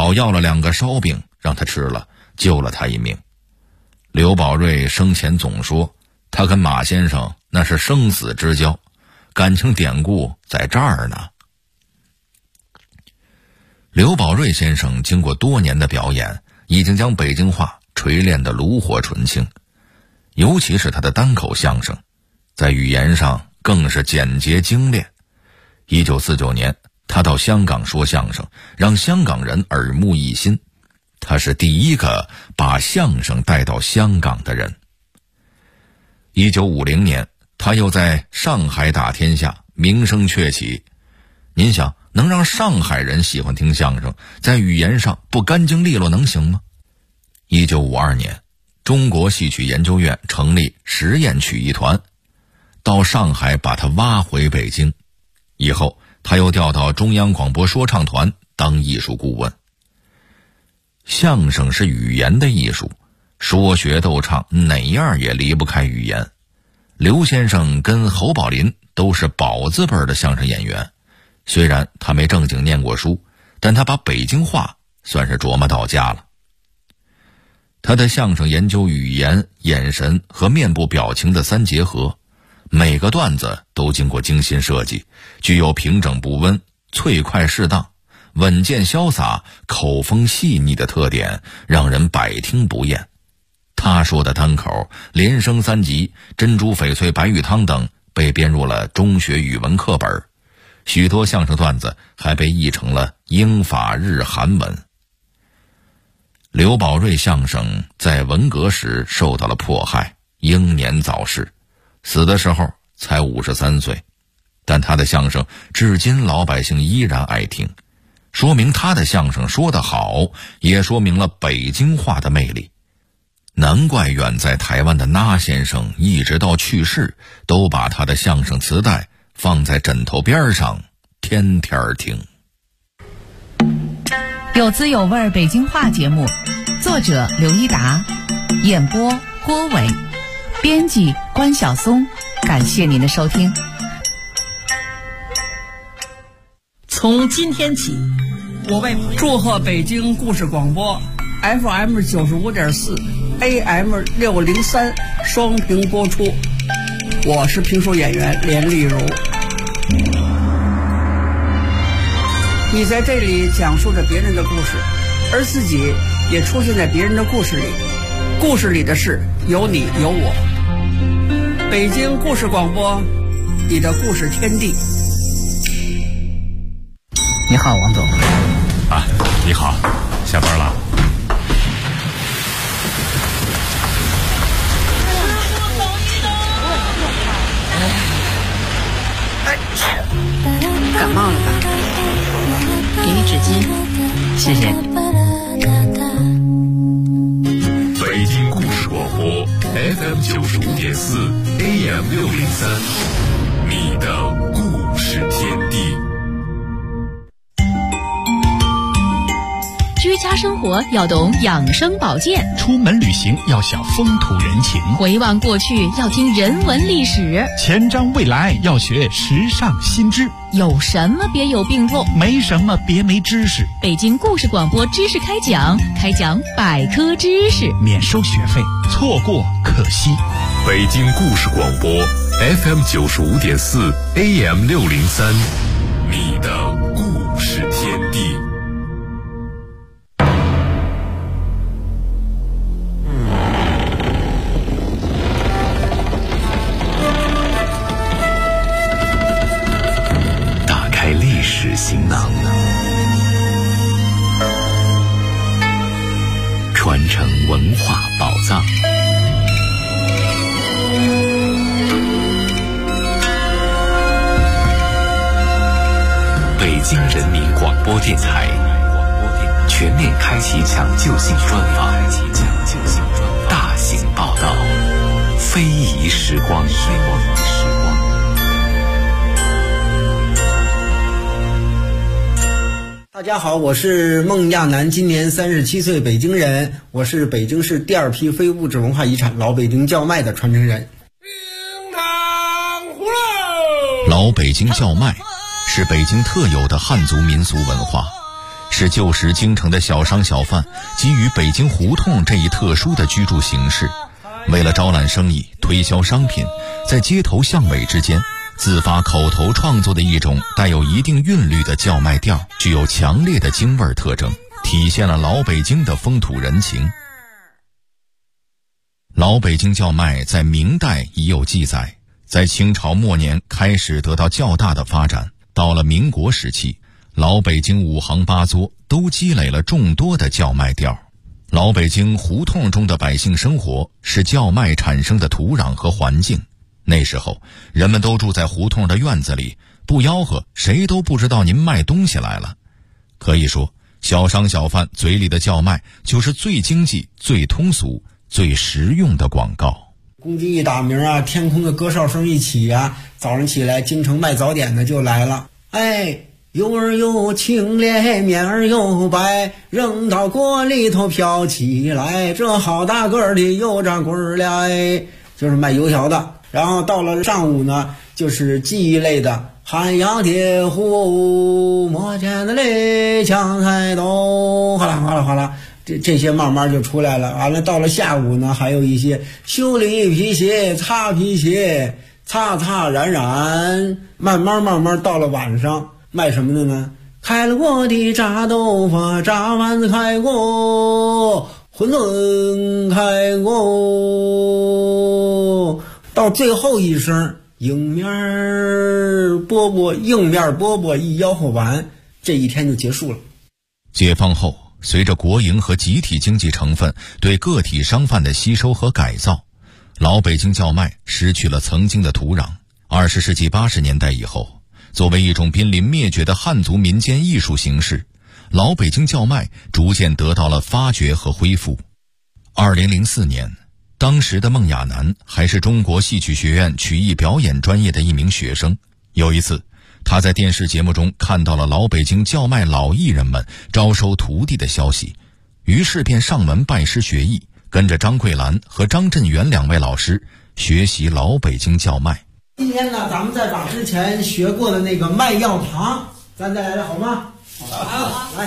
好要了2个烧饼让他吃了，救了他一命。刘宝瑞生前总说，他跟马先生那是生死之交，感情典故在这儿呢。刘宝瑞先生经过多年的表演，已经将北京话锤炼得炉火纯青，尤其是他的单口相声，在语言上更是简洁精炼。1949年，他到香港说相声，让香港人耳目一新。他是第一个把相声带到香港的人。1950年，他又在上海打天下，名声鹊起。您想，能让上海人喜欢听相声，在语言上不干净利落能行吗？1952年，中国戏曲研究院成立实验曲艺团，到上海把他挖回北京。以后他又调到中央广播说唱团当艺术顾问。相声是语言的艺术，说学逗唱哪样也离不开语言。刘先生跟侯宝林都是宝字辈的相声演员，虽然他没正经念过书，但他把北京话算是琢磨到家了。他的相声研究语言、眼神和面部表情的3结合，每个段子都经过精心设计，具有平整不温、脆快适当、稳健潇洒、口风细腻的特点，让人百听不厌。他说的单口、连升3级、珍珠翡翠白玉汤等被编入了中学语文课本，许多相声段子还被译成了英法日韩文。刘宝瑞相声在文革时受到了迫害，英年早逝，死的时候才53岁，但他的相声至今老百姓依然爱听，说明他的相声说得好，也说明了北京话的魅力。难怪远在台湾的那先生一直到去世都把他的相声磁带放在枕头边上，天天听。 有滋有味北京话节目，作者刘一达，演播郭伟，编辑关晓松。感谢您的收听。 从今天起，我为祝贺北京故事广播 FM 95.4 AM 603双屏播出。我是评书演员连丽如。你在这里讲述着别人的故事，而自己也出现在别人的故事里，故事里的事有你有我。北京故事广播，你的故事天地。 你好，王总。 啊，你好，下班了。 感冒了吧？给你纸巾，谢谢。 北京故事广播 FM 95.4 AM 603，你的故事天地。 居家生活要懂养生保健， 出门旅行要晓风土人情， 回望过去要听人文历史， 前瞻未来要学时尚新知。 有什么别有病痛， 没什么别没知识。 北京故事广播知识开讲，开讲百科知识， 免收学费，错过可惜。 北京故事广播 FM 95.4 AM 603，你的故事天地。 行囊，传承文化宝藏。北京人民广播电台全面开启抢救性专访，大型报道，非遗时光。 大家好，我是孟亚楠，今年37岁，北京人。我是北京市第2批非物质文化遗产老北京叫卖的传承人。 老北京叫卖是北京特有的汉族民俗文化， 是旧时京城的小商小贩基于北京胡同这一特殊的居住形式，为了招揽生意、推销商品，在街头巷尾之间自发口头创作的一种带有一定韵律的叫卖调，具有强烈的京味特征，体现了老北京的风土人情。老北京叫卖在明代已有记载，在清朝末年开始得到较大的发展，到了民国时期，老北京五行八作都积累了众多的叫卖调。老北京胡同中的百姓生活是叫卖产生的土壤和环境。那时候人们都住在胡同的院子里，不吆喝谁都不知道您卖东西来了。可以说小商小贩嘴里的叫卖就是最经济、最通俗、最实用的广告。 公鸡一打鸣啊，天空的歌哨声一起啊，早上起来京城卖早点的就来了。哎，油儿又清咧，面儿又白，扔到锅里头飘起来，这好大个儿的油炸棍儿来，就是卖油条的。然后到了上午呢，就是技艺类的，汉阳铁壶磨尖的嘞，抢菜刀，哗啦哗啦哗啦，这些慢慢就出来了。完了到了下午呢，还有一些修理皮鞋、擦皮鞋，擦擦染染，慢慢到了晚上卖什么的呢？开了锅的炸豆腐，炸丸子开锅，馄饨开锅，到最后一声硬面饽饽一吆喝完，这一天就结束了。 解放后，随着国营和集体经济成分对个体商贩的吸收和改造，老北京叫卖失去了曾经的土壤。20世纪80年代以后，作为一种濒临灭绝的汉族民间艺术形式，老北京叫卖逐渐得到了发掘和恢复。2004年，当时的孟亚楠还是中国戏曲学院曲艺表演专业的一名学生。有一次，他在电视节目中看到了老北京叫卖老艺人们招收徒弟的消息，于是便上门拜师学艺，跟着张桂兰和张振元2位老师学习老北京叫卖。 今天呢，咱们再把之前学过的那个卖药堂，咱再来了好吗？好，来。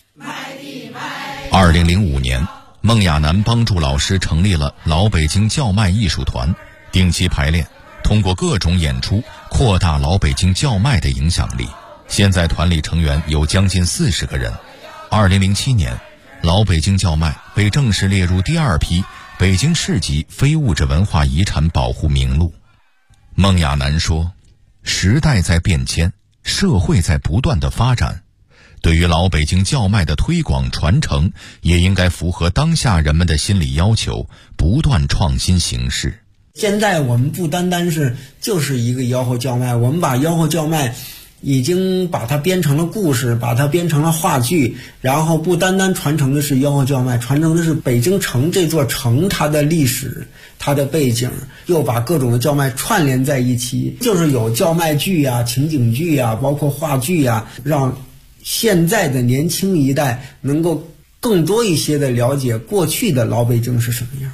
2005年，孟亚楠帮助老师成立了老北京叫卖艺术团，定期排练，通过各种演出扩大老北京叫卖的影响力。现在团里成员有将近40个人。2007年，老北京叫卖被正式列入第2批北京市级非物质文化遗产保护名录。孟亚楠说，时代在变迁，社会在不断的发展，对于老北京叫卖的推广传承，也应该符合当下人们的心理要求，不断创新形式。 现在我们不单单是就是一个吆喝叫卖，我们把吆喝叫卖已经把它编成了故事，把它编成了话剧，然后不单单传承的是吆喝叫卖，传承的是北京城这座城它的历史、它的背景，又把各种的叫卖串联在一起，就是有叫卖剧啊、情景剧啊，包括话剧啊，让现在的年轻一代能够更多一些的了解过去的老北京是什么样。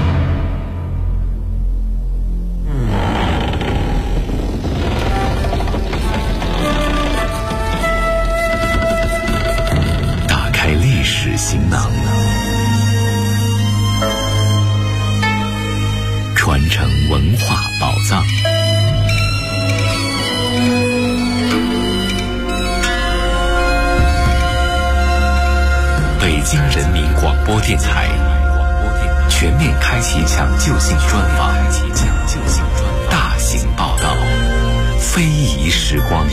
打开历史行囊，传承文化宝藏。北京人民广播电台全面开启抢救性专访，大型报道，非遗时光。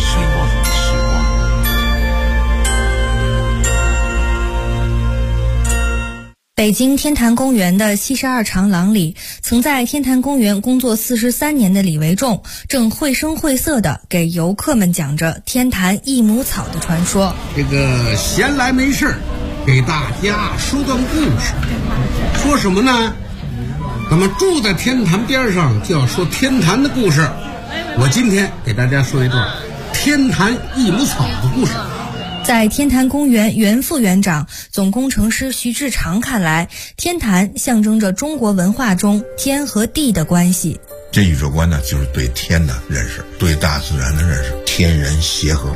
北京天坛公园的72长廊里，曾在天坛公园工作43年的李维仲，正绘声绘色地给游客们讲着天坛益母草的传说。 这个闲来没事给大家说段故事。说什么呢？咱们住在天坛边上，就要说天坛的故事。我今天给大家说一段天坛益母草的故事。 在天坛公园原副园长、总工程师徐志长看来，天坛象征着中国文化中天和地的关系。 这宇宙观呢，就是对天的认识，对大自然的认识，天人协和。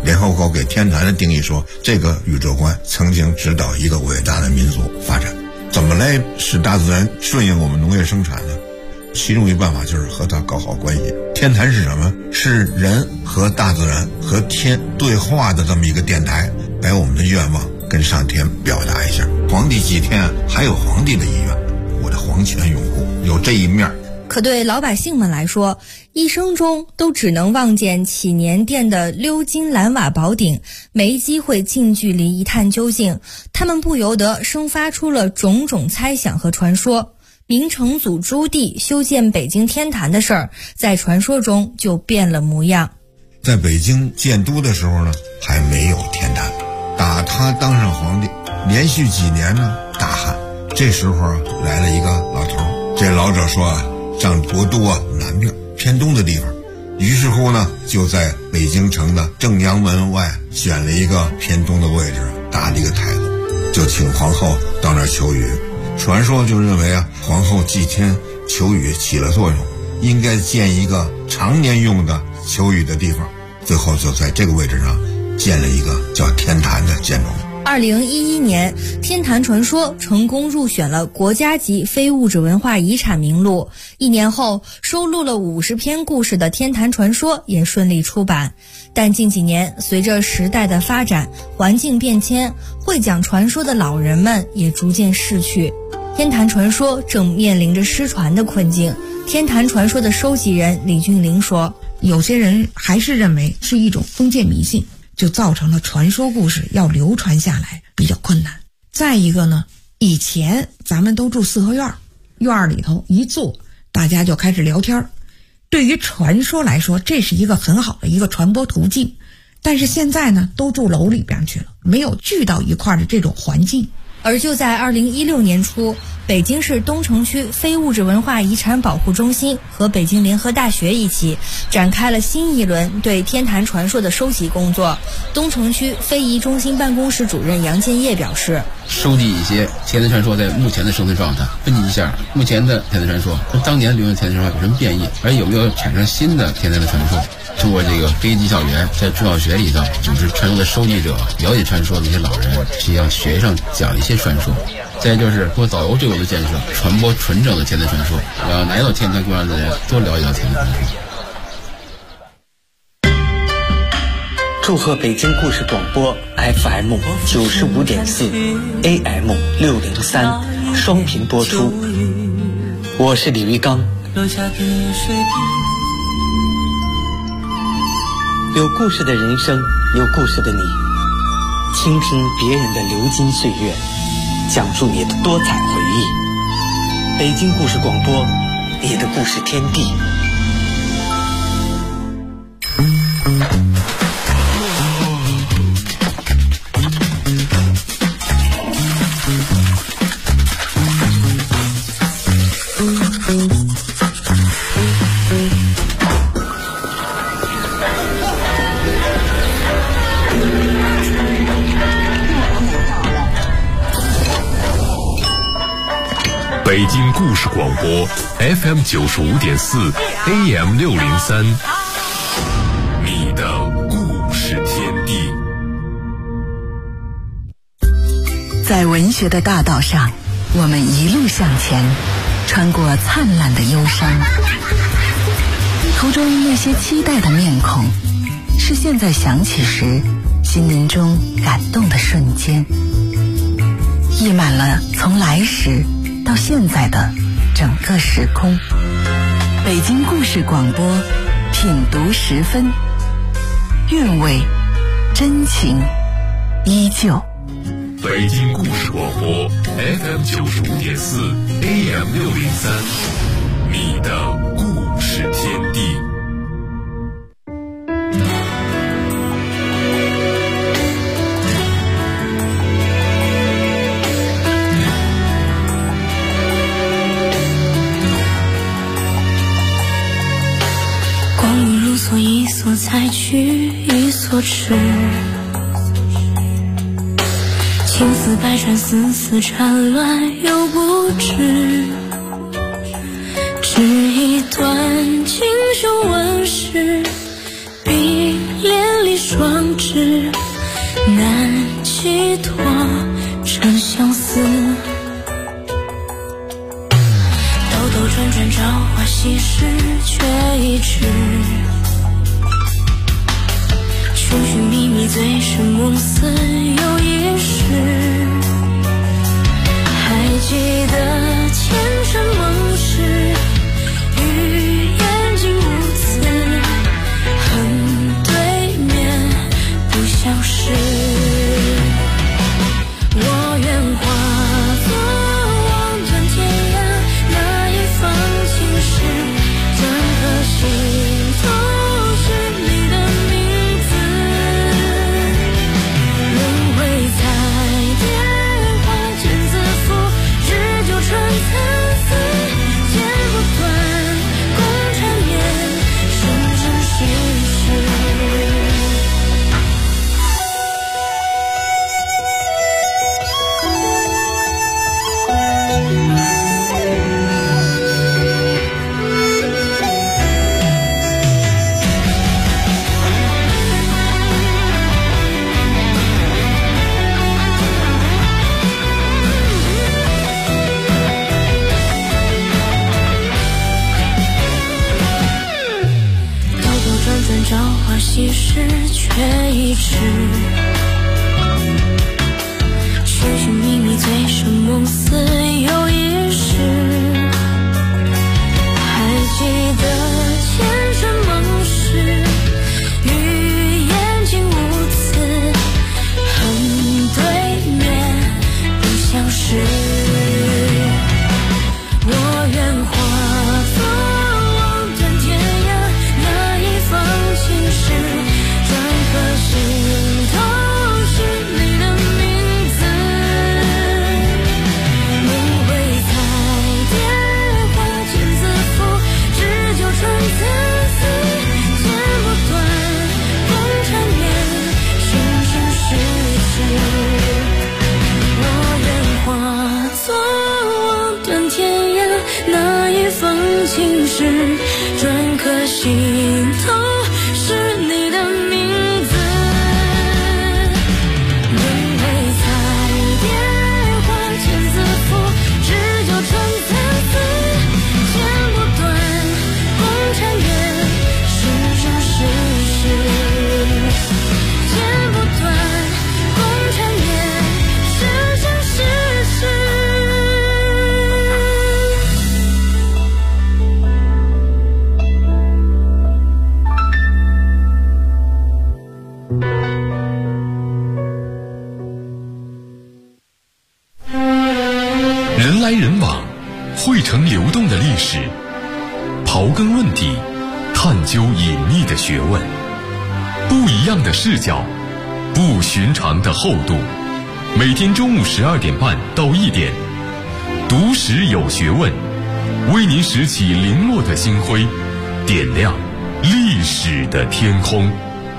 联合国给天坛的定义说，这个宇宙观曾经指导一个伟大的民族发展。怎么来使大自然顺应我们农业生产呢？其中一办法就是和它搞好关系。天坛是什么？是人和大自然和天对话的这么一个电台，把我们的愿望跟上天表达一下。皇帝祭天还有皇帝的意愿，我的皇权拥护有这一面。 可对老百姓们来说，一生中都只能望见祈年殿的鎏金蓝瓦宝顶，没机会近距离一探究竟，他们不由得生发出了种种猜想和传说。明成祖朱棣修建北京天坛的事儿，在传说中就变了模样。 在北京建都的时候呢，还没有天坛。打他当上皇帝，连续几年呢大旱。这时候来了一个老头，这老者说上国都南面偏东的地方，于是乎呢，就在北京城的正阳门外选了一个偏东的位置，搭了一个台子，就请皇后到那儿求雨。传说就认为皇后祭天求雨起了作用，应该建一个常年用的求雨的地方，最后就在这个位置上建了一个叫天坛的建筑。 2011年，天坛传说成功入选了国家级非物质文化遗产名录。1年后，收录了50篇故事的天坛传说也顺利出版。但近几年，随着时代的发展，环境变迁，会讲传说的老人们也逐渐逝去。天坛传说正面临着失传的困境。天坛传说的收集人李俊林说， 有些人还是认为是一种封建迷信，就造成了传说故事要流传下来比较困难。再一个呢，以前咱们都住四合院，院里头一坐，大家就开始聊天。对于传说来说，这是一个很好的一个传播途径。但是现在呢，都住楼里边去了，没有聚到一块的这种环境。 而就在2016年初，北京市东城区非物质文化遗产保护中心和北京联合大学一起展开了新一轮对天坛传说的收集工作。东城区非遗中心办公室主任杨建业表示， 收集一些天坛传说在目前的生存状态，分析一下目前的天坛传说跟当年流行的天坛传说有什么变异，而有没有产生新的天坛的传说。通过这个非遗技校园，在中小学里头组织传说的收集者，了解传说的一些老人，实际上学上讲一些传说。再就是通过导游队伍的建设，传播纯正的天坛传说，让来到天坛公园的人多了解到天坛传说。 祝贺北京故事广播 FM 95.4 AM 603双频播出。我是李玉刚。有故事的人生，有故事的你，倾听别人的流金岁月，讲述你的多彩回忆。北京故事广播，你的故事天地。 北京故事广播 FM 95.4 AM 603，你的故事天地。 在文学的大道上，我们一路向前，穿过灿烂的忧伤，途中那些期待的面孔，是现在想起时心灵中感动的瞬间，溢满了从来时到现在的整个时空。北京故事广播，品读10分，韵味真情依旧。 北京故事广播 FM 95.4 AM 603，你的故事天地。 一所采取一所吃，情丝百转，丝丝缠乱又不知，只一段锦绣纹饰，冰帘里壮志难寄托成相思。兜兜转转朝花夕拾，却已迟。寻寻觅觅醉生梦死又一世。还记得前尘梦事，与眼睛无词，恨对面不相识。我愿化作望断天涯那一方青石，篆刻心头是你的名字。轮回彩蝶花间自负，日久春残丝，剪不断共缠绵，生生世世。朝花夕拾，却已迟。寻寻觅觅醉生梦死又一世。还记得前尘梦事，与眼睛无词，恨对面不相识。我愿化作望断天涯那一方青石，篆刻心头是你的名字。轮回彩蝶花间自负，日久春残丝，剪不断共缠绵，生生世世。我愿化作望断天涯那一方青石，篆刻心头是你的名字。轮回彩蝶花间自负，日久春残丝，剪不断共缠绵，生生世世。剪不断共缠绵，生生世世。 人来人往，汇成流动的历史，刨根问底，探究隐秘的学问，不一样的视角，不寻常的厚度。每天中午12点半到1点，读史有学问，为您拾起零落的星辉，点亮历史的天空。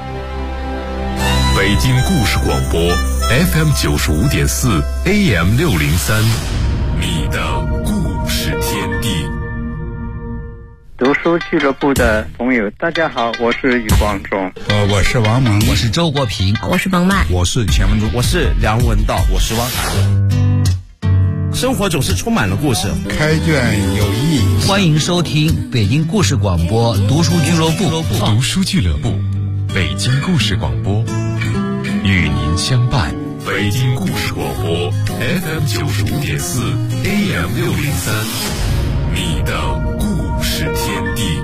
北京故事广播 FM 95.4 AM 603，你的故事天地。 读书俱乐部的朋友，大家好，我是余光中。 我是王蒙， 我是周国平， 我是彭曼， 我是钱文忠， 我是梁文道，我是汪涵。生活总是充满了故事， 开卷有益。 欢迎收听北京故事广播读书俱乐部。 读书俱乐部，北京故事广播，与您相伴。北京故事广播 FM 95.4 AM 603，你的故事天地。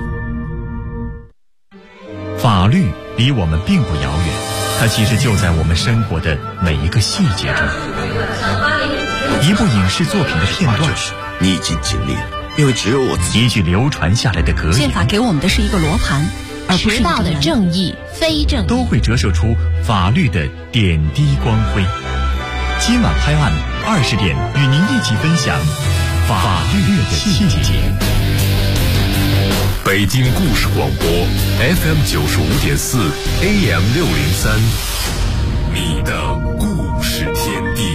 法律离我们并不遥远，它其实就在我们生活的每一个细节中。一部影视作品的片段， 你已经尽力了，因为只有我自己。 一句流传下来的格言， 宪法给我们的是一个罗盘，而不是道的正义、非正义， 都会折射出法律的点滴光辉。今晚拍案20点，与您一起分享法律的细节。 北京故事广播 FM 95.4 AM 603，你的故事天地。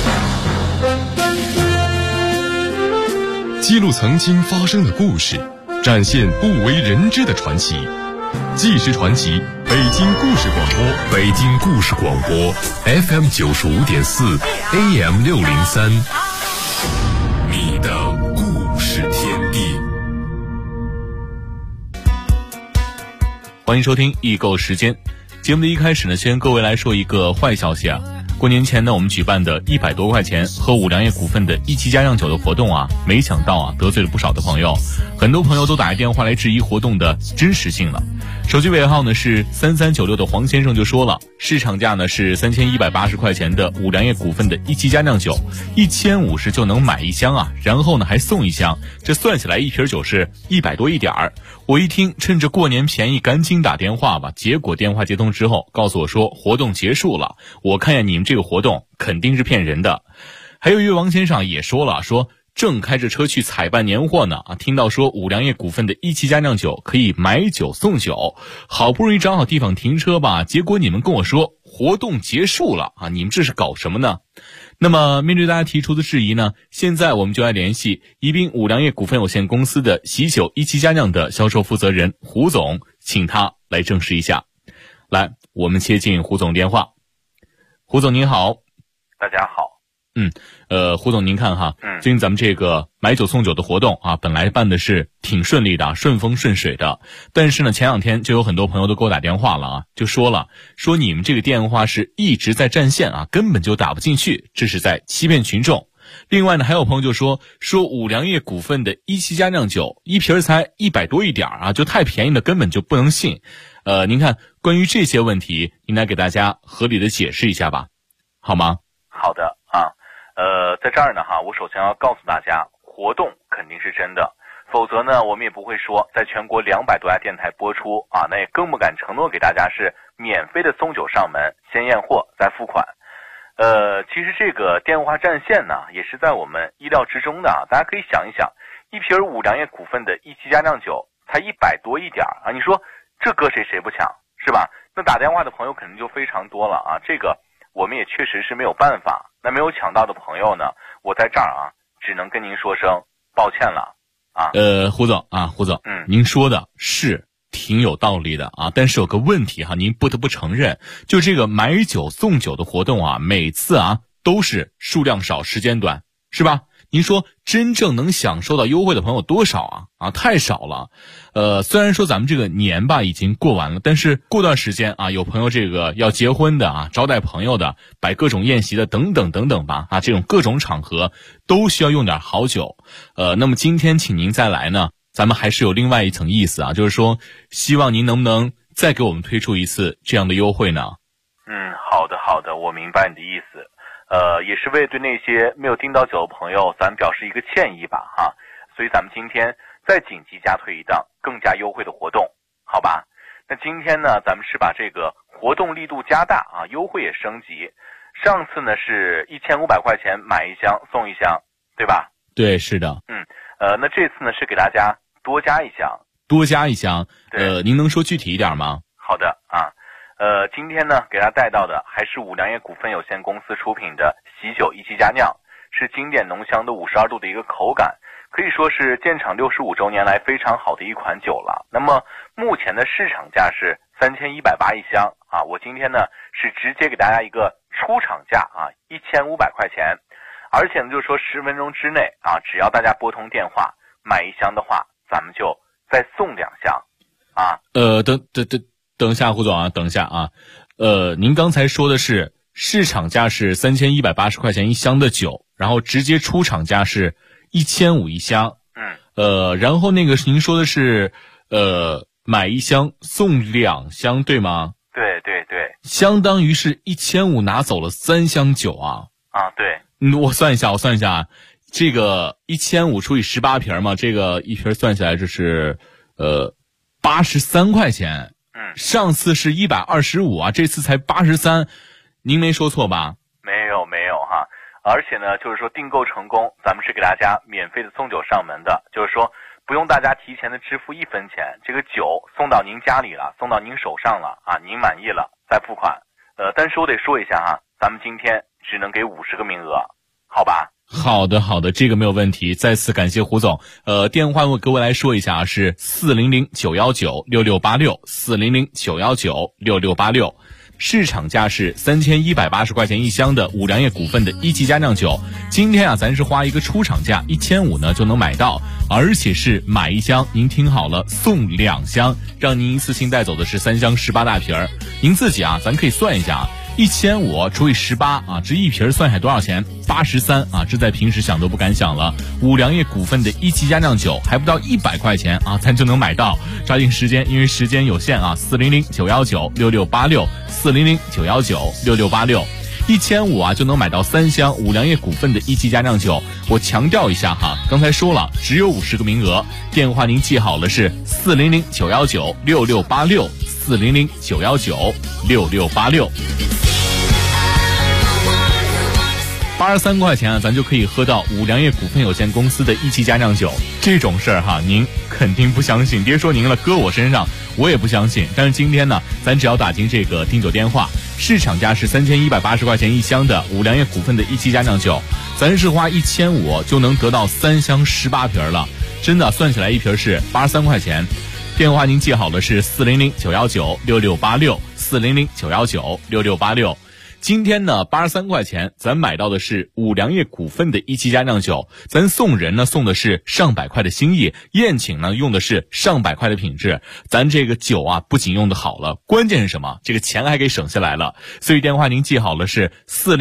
记录曾经发生的故事， 展现不为人知的传奇。纪实传奇，北京故事广播， 北京故事广播 FM 95.4 AM 603，你的故事天地。 欢迎收听易购时间。节目的一开始呢，先跟各位来说一个坏消息啊。过年前呢，我们举办的100多块钱喝五粮液股份的一期佳酿酒的活动啊，没想到啊得罪了不少的朋友，很多朋友都打来电话来质疑活动的真实性了。手机尾号呢是3396的黄先生就说了，市场价呢是3180块钱的五粮液股份的一期佳酿酒，1050就能买一箱啊，然后呢还送一箱，这算起来一瓶酒是100多一点儿。我一听，趁着过年便宜，赶紧打电话吧。结果电话接通之后，告诉我说活动结束了。我看见你们这个活动肯定是骗人的。还有一位王先生也说了，说正开着车去采办年货呢啊，听到说五粮液股份的一期佳酿酒可以买酒送酒，好不容易找好地方停车吧，结果你们跟我说活动结束了啊，你们这是搞什么呢？那么面对大家提出的质疑呢，现在我们就来联系宜宾五粮液股份有限公司的喜酒一期佳酿的销售负责人胡总，请他来证实一下。来，我们接进胡总电话。胡总您好。 大家好。 胡总您看哈，最近咱们这个买酒送酒的活动啊，本来办的是挺顺利的，顺风顺水的，但是呢前两天就有很多朋友都给我打电话了啊，就说你们这个电话是一直在占线啊，根本就打不进去，这是在欺骗群众。另外呢还有朋友就说五粮液股份的一期佳酿酒一瓶才100多一点啊，就太便宜了，根本就不能信。您看关于这些问题，您来给大家合理的解释一下吧，好吗？ 好的啊。在这儿呢我首先要告诉大家，活动肯定是真的，否则呢我们也不会说在全国200多家电台播出啊，那也更不敢承诺给大家是免费的送酒上门，先验货再付款。其实这个电话占线呢也是在我们意料之中的啊，大家可以想一想，一瓶五粮液股份的一期佳酿酒才100多一点啊，你说这搁谁不抢是吧？那打电话的朋友肯定就非常多了啊，这个我们也确实是没有办法。那没有抢到的朋友呢，我在这儿只能跟您说声抱歉了啊。 胡总，您说的是挺有道理的啊，但是有个问题您不得不承认，就这个买酒送酒的活动每次都是数量少时间短，是吧？您说真正能享受到优惠的朋友多少啊？太少了。虽然说咱们这个年吧已经过完了，但是过段时间有朋友这个要结婚的招待朋友的，摆各种宴席的等等等等吧这种各种场合都需要用点好酒。那么今天请您再来呢，咱们还是有另外一层意思就是说希望您能不能再给我们推出一次这样的优惠呢？ 好的，我明白你的意思。也是为对那些没有订到酒的朋友咱们表示一个歉意吧所以咱们今天再紧急加推一档更加优惠的活动，好吧？那今天呢咱们是把这个活动力度加大优惠也升级。上次呢是1500块钱买一箱送一箱，对吧？ 对，是的。 那这次呢是给大家多加一箱。 您能说具体一点吗？ 好的今天呢给大家带到的还是五粮液股份有限公司出品的喜酒一期佳酿，是经典浓香的52度的一个口感，可以说是建厂65周年来非常好的一款酒了。那么目前的市场价是3180一箱我今天呢是直接给大家一个出厂价1500块钱，而且呢就是说10分钟之内只要大家拨通电话买一箱的话，咱们就再送2箱等一下，胡总等一下您刚才说的是市场价是3180块钱一箱的酒，然后直接出厂价是1500一箱。然后那个您说的是买一箱送2箱，对吗？ 对， 相当于是1500拿走了3箱酒对。 我算一下，这个1500除以18瓶嘛，这个一瓶算下来就是83块钱。上次是125这次才83，您没说错吧？ 没有而且呢就是说订购成功，咱们是给大家免费的送酒上门的，就是说不用大家提前的支付1分钱，这个酒送到您家里了，送到您手上了您满意了再付款。但是我得说一下咱们今天只能给50个名额，好吧？ 好的，这个没有问题。再次感谢胡总。电话我各位来说一下啊，是400-919-6686，400-919-6686。市场价是3180块钱一箱的五粮液股份的一级佳酿酒。今天啊，咱是花一个出厂价1500呢就能买到，而且是买一箱，您听好了，送2箱，让您一次性带走的是3箱18大瓶儿。您自己啊，咱可以算一下啊。1500除以18啊，这一瓶算下来多少钱？83啊，这在平时想都不敢想了。五粮液股份的一级佳酿酒还不到100块钱啊，咱就能买到。抓紧时间，因为时间有限啊，400-919-6686，400-919-6686，1500啊就能买到3箱五粮液股份的一级佳酿酒。我强调一下哈，刚才说了只有50个名额，电话您记好了是400-919-6686，400-919-6686。83块钱啊，咱就可以喝到五粮液股份有限公司的一级佳酿酒。这种事儿哈，您肯定不相信，别说您了，搁我身上我也不相信。但是今天呢，咱只要打进这个订酒电话，市场价是3180块钱一箱的五粮液股份的一级佳酿酒，咱是花1500就能得到3箱18瓶了。真的算起来一瓶是83块钱。电话您记好了是400-919-6686，400-919-6686。今天呢83块钱咱买到的是五粮液股份的一级佳酿酒，咱送人呢送的是上百块的心意，宴请呢用的是上百块的品质。咱这个酒啊不仅用的好了，关键是什么？这个钱还给省下来了。所以电话您记好了是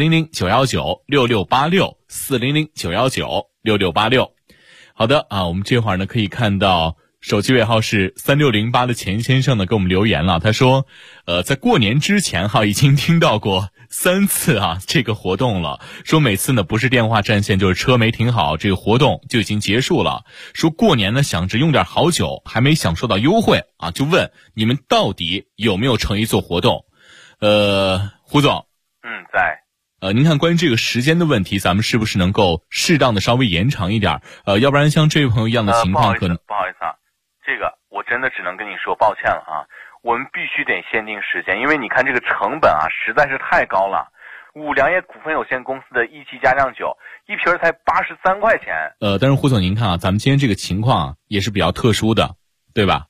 400-919-6686，400-919-6686。好的啊，我们这会儿呢可以看到手机尾号是3608的钱先生呢给我们留言了，他说在过年之前哈已经听到过3次啊这个活动了，说每次呢不是电话占线就是车没停好，这个活动就已经结束了。说过年呢想着用点好酒，还没享受到优惠啊，就问你们到底有没有诚意做活动。胡总在您看关于这个时间的问题，咱们是不是能够适当的稍微延长一点？要不然像这位朋友一样的情况可能不好意思啊，这个我真的只能跟你说抱歉了啊，我们必须得限定时间，因为你看这个成本啊实在是太高了。五粮液股份有限公司的一级佳酿酒一瓶才83块钱。 但是胡总您看啊，咱们今天这个情况也是比较特殊的，对吧？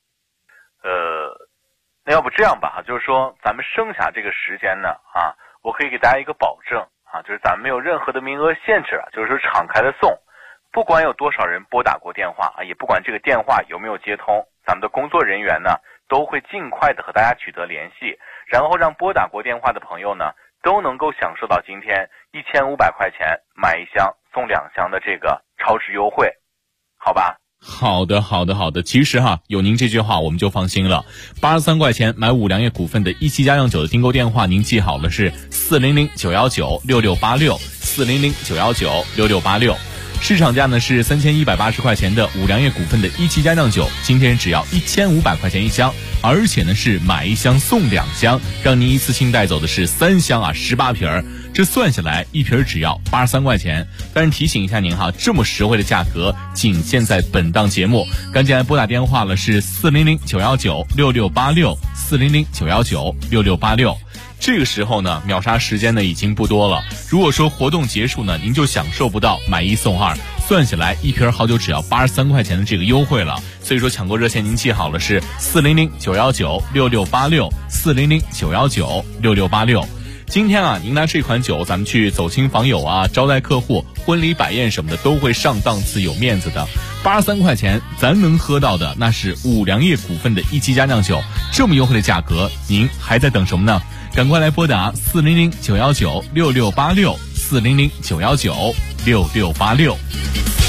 那要不这样吧，就是说咱们剩下这个时间呢啊，我可以给大家一个保证啊，就是咱们没有任何的名额限制，就是说敞开的送，不管有多少人拨打过电话啊，也不管这个电话有没有接通，咱们的工作人员呢都会尽快的和大家取得联系，然后让拨打过电话的朋友呢都能够享受到今天1500块钱买1箱送2箱的这个超值优惠，好吧？ 好的。其实哈，有您这句话我们就放心了。83块钱买五粮液股份的一期佳酿酒的订购电话，您记好了是400-919-6686，400-919-6686。市场价呢是3180块钱的五粮液股份的一期佳酿酒，今天只要1500块钱一箱，而且呢是买1箱送2箱，让您一次性带走的是3箱啊18瓶儿。这算下来一瓶只要83块钱。但是提醒一下您哈，这么实惠的价格仅限在本档节目，赶紧来拨打电话了，是400-919-6686，400-919-6686。这个时候呢秒杀时间呢已经不多了，如果说活动结束呢您就享受不到买1送2，算起来一瓶好酒只要83块钱的这个优惠了。所以说抢购热线您记好了是400-919-6686，400-919-6686。今天啊您拿这款酒咱们去走亲访友啊，招待客户，婚礼摆宴什么的都会上档次有面子的。83块钱咱能喝到的那是五粮液股份的一期佳酿酒，这么优惠的价格您还在等什么呢？赶快来拨打400-919-6686，400-919-6686。